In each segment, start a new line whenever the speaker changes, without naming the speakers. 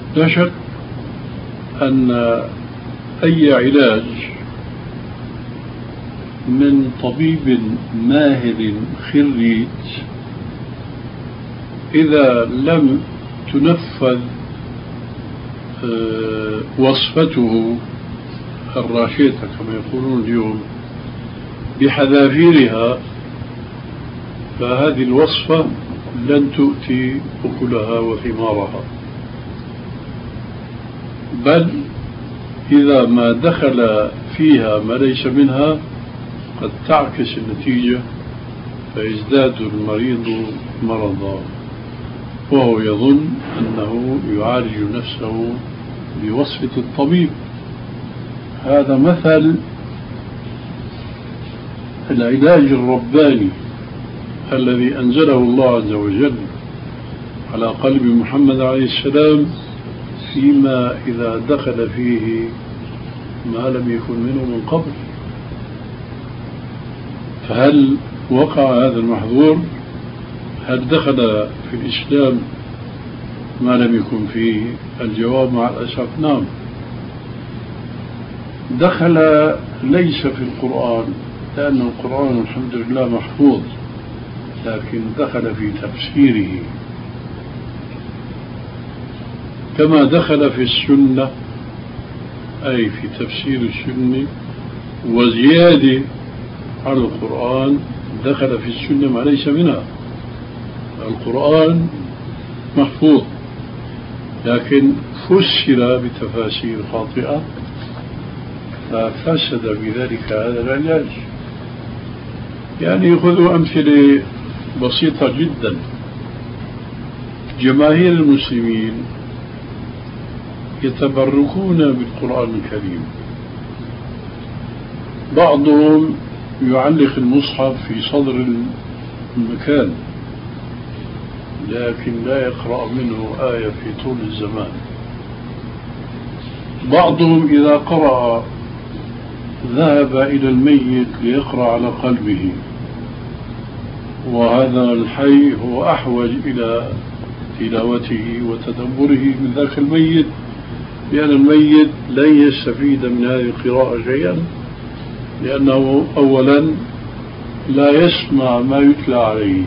لا شك أن أي علاج من طبيب ماهر خريج إذا لم تنفذ وصفته الراشدة كما يقولون اليوم بحذافيرها، فهذه الوصفة لن تؤتي أكلها وثمارها، بل إذا ما دخل فيها ما ليس منها قد تعكس النتيجة فيزداد المريض مرضا، وهو يظن أنه يعالج نفسه بوصفة الطبيب. هذا مثل العلاج الرباني الذي أنزله الله عز وجل على قلب محمد عليه السلام فيما إذا دخل فيه ما لم يكن منه من قبل. فهل وقع هذا المحظور؟ هل دخل في الإسلام ما لم يكن فيه؟ الجواب مع الأسف نعم. دخل ليس في القرآن لأن القرآن الحمد لله محفوظ، لكن دخل في تفسيره، كما دخل في السنة أي في تفسير السنة، وزيادة على القرآن دخل في السنة ما ليس منها. القرآن محفوظ لكن فسر بتفاسير خاطئة ففسد بذلك هذا العلاج. يعني خذوا أمثلة بسيطة جدا. جماهير المسلمين يتبركون بالقرآن الكريم، بعضهم يعلق المصحف في صدر المكان لكن لا يقرأ منه آية في طول الزمان. بعضهم إذا قرأ ذهب إلى الميت ليقرأ على قلبه، وهذا الحي هو أحوج إلى تلاوته وتدبره من ذاك الميت، لأن الميت لن يستفيد من هذه القراءة شيئا، لأنه أولا لا يسمع ما يتلى عليه،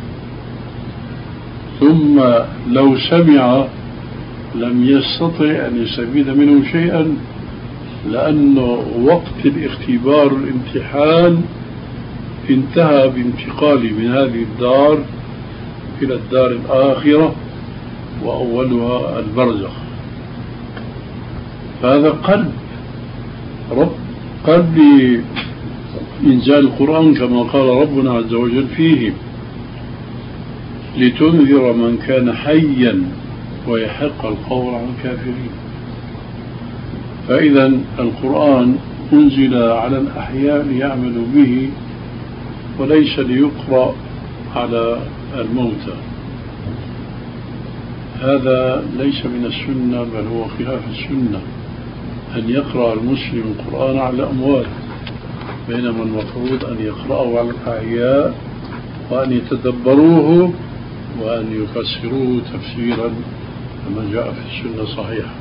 ثم لو سمع لم يستطع أن يستفيد منه شيئا، لأنه وقت الاختبار الامتحان انتهى بانتقاله من هذه الدار إلى الدار الآخرة وأولها البرزخ. فهذا قلب إنزال القرآن كما قال ربنا عز وجل فيه: لتنذر من كان حيا ويحق القول عن الكافرين. فإذا القرآن أنزل على الأحياء ليعملوا به وليس ليقرأ على الموتى. هذا ليس من السنة بل هو خلاف السنة أن يقرأ المسلم القرآن على الأموات، بينما المفروض أن يقرأه على الأحياء وأن يتدبروه وأن يفسروه تفسيرا كما جاء في السنة صحيحة.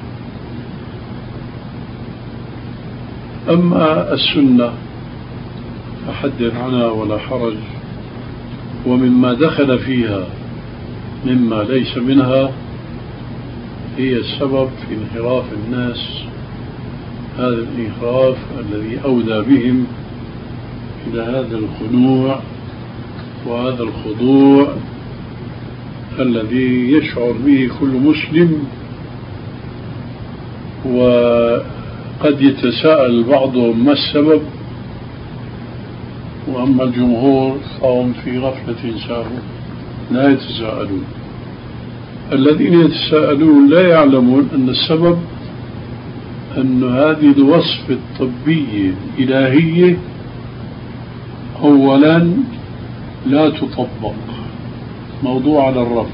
أما السنة فحدث عنها ولا حرج، ومما دخل فيها مما ليس منها هي السبب في انحراف الناس، هذا الانحراف الذي أودى بهم إلى هذا الخنوع وهذا الخضوع الذي يشعر به كل مسلم. وقد يتساءل بعضهم ما السبب، وأما الجمهور فهم في غفلة ساهون لا يتساءلون. الذين يتساءلون لا يعلمون أن السبب أن هذه الوصفة الطبية الإلهية أولا لا تطبق، موضوع على الرف.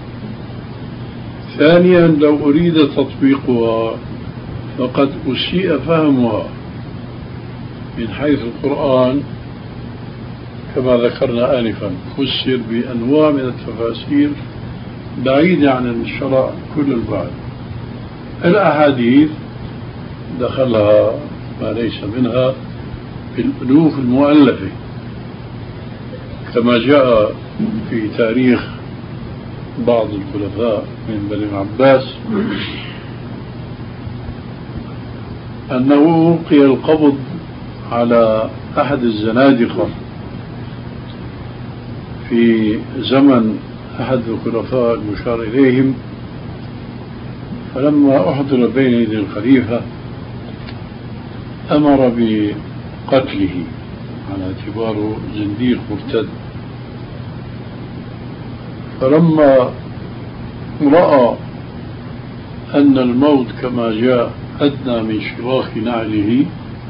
ثانيا لو أريد تطبيقها فقد أسيء فهمها من حيث القرآن كما ذكرنا آنفا، فسر بأنواع من التفاسير بعيدة عن الشرع كل البعد. الأحاديث دخلها ما ليس منها في الألوف المؤلفة، كما جاء في تاريخ بعض الخلفاء من بني العباس أنه ألقي القبض على أحد الزنادقة في زمن أحد الخلفاء المشار إليهم، فلما أحضر بين يدي الخليفة أمر بقتله على اعتباره زنديق مرتد. فلما رأى أن الموت كما جاء أدنى من شراخ نعله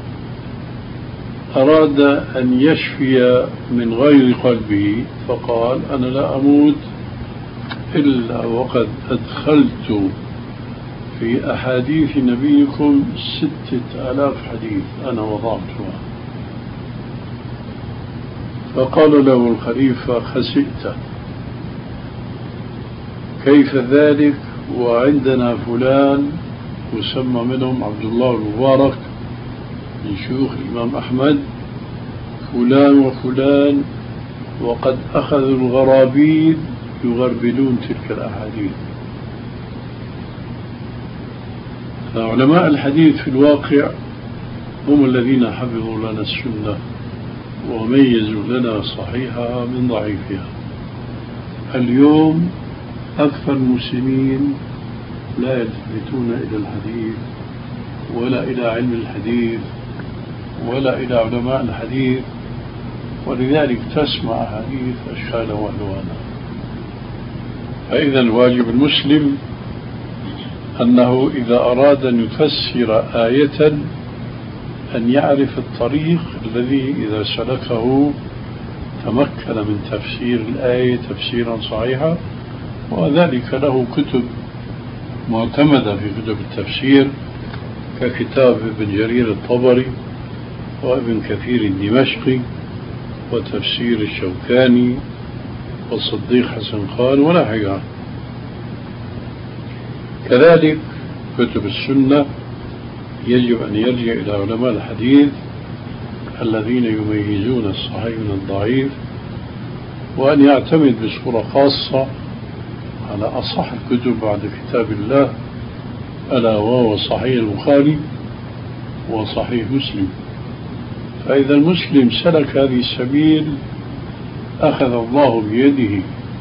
أراد أن يشفي من غير قلبه، فقال أنا لا أموت إلا وقد أدخلت في أحاديث نبيكم 6000 حديث أنا وضعتها. فقال له الخليفة خسئت، كيف ذلك وعندنا فلان يسمى منهم عبد الله المبارك من شيوخ الإمام أحمد، فلان وفلان، وقد أخذوا الغرابيل يغربلون تلك الأحاديث. فعلماء الحديث في الواقع هم الذين حفظوا لنا السنة وميزوا لنا صحيحها من ضعيفها. اليوم أكثر المسلمين لا يلتفتون إلى الحديث ولا إلى علم الحديث ولا إلى علماء الحديث، ولذلك تسمع حديث أشكالا وألوانا. فإذا الواجب المسلم أنه إذا أراد أن يفسر آية أن يعرف الطريق الذي إذا سلكه تمكن من تفسير الآية تفسيرا صحيحا، وذلك له كتب معتمدة في كتب التفسير ككتاب ابن جرير الطبري وابن كثير الدمشقي وتفسير الشوكاني والصديق حسن خان ونحوها. كذلك كتب السنة يجب أن يرجع إلى علماء الحديث الذين يميزون الصحيح من الضعيف، وأن يعتمد بصورة خاصة على أصح الكتب بعد كتاب الله ألا وهو صحيح البخاري وصحيح مسلم. فإذا المسلم سلك هذه السبيل أخذ الله بيده،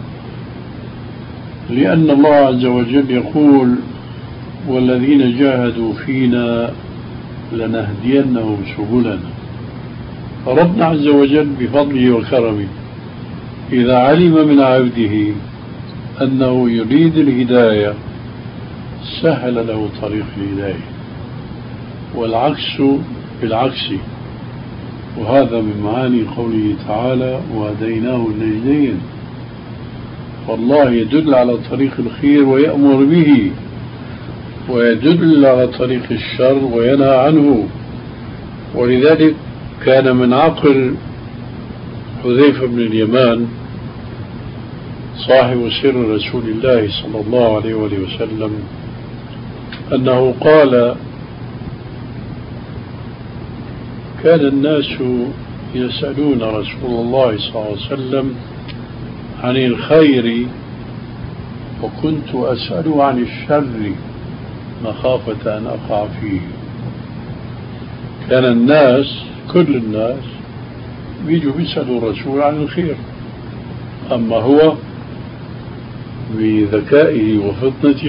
لأن الله عز وجل يقول والذين جاهدوا فينا لنهدينهم سبلنا. فربنا عز وجل بفضله وكرمه إذا علم من عبده أنه يريد الهداية سهل له طريق الهداية، والعكس بالعكس. وهذا من معاني قوله تعالى وهديناه النجدين. فالله يدل على طريق الخير ويأمر به، ويدل على طريق الشر وينهى عنه. ولذلك كان من عقل حذيفة بن اليمان صاحب سر رسول الله صلى الله عليه وسلم أنه قال كان الناس يسألون رسول الله صلى الله عليه وسلم عن الخير وكنت أسأل عن الشر مخافة أن أقع فيه. كان الناس كل الناس بيجوا بيسألوا الرسول عن الخير، أما هو بذكائه وفطنته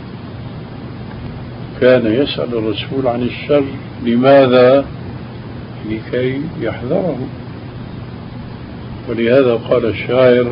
كان يسأل الرسول عن الشر. لماذا؟ لكي يحذره. ولهذا قال الشاعر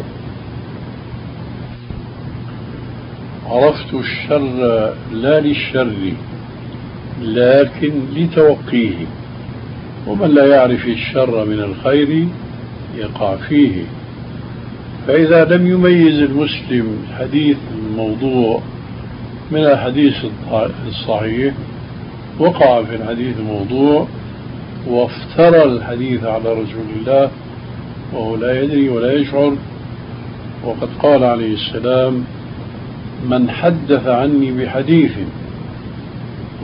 عرفت الشر لا للشر لكن لتوقيه، ومن لا يعرف الشر من الخير يقع فيه. فإذا لم يميز المسلم الحديث الموضوع من الحديث الصحيح وقع في الحديث الموضوع وافترى الحديث على رسول الله وهو لا يدري ولا يشعر. وقد قال عليه السلام من حدث عني بحديث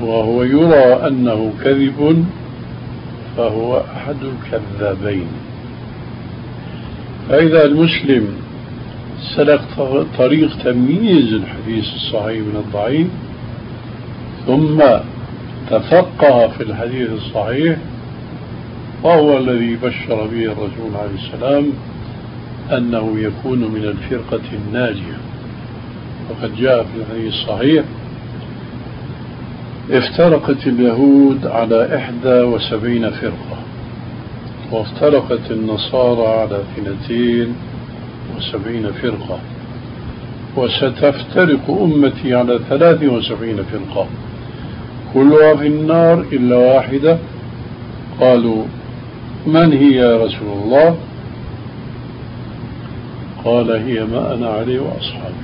وهو يرى أنه كذب فهو أحد الكذابين. فإذا المسلم سلك طريق تمييز الحديث الصحيح من الضعيف ثم تفقه في الحديث الصحيح وهو الذي بشر به الرسول عليه السلام أنه يكون من الفرقة الناجية. وقد جاء في الحديث الصحيح: افترقت اليهود على 71 فرقة، وافترقت النصارى على 72 فرقة، وستفترق أمتي على 73 فرقة، كلها في النار إلا واحدة. قالوا: من هي يا رسول الله؟ قال: هي ما أنا عليه وأصحابي.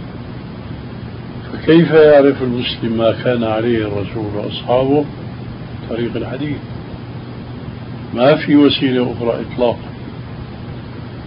فكيف يعرف المسلم ما كان عليه الرسول وأصحابه؟ طريق الحديث، ما في وسيلة أخرى إطلاقا.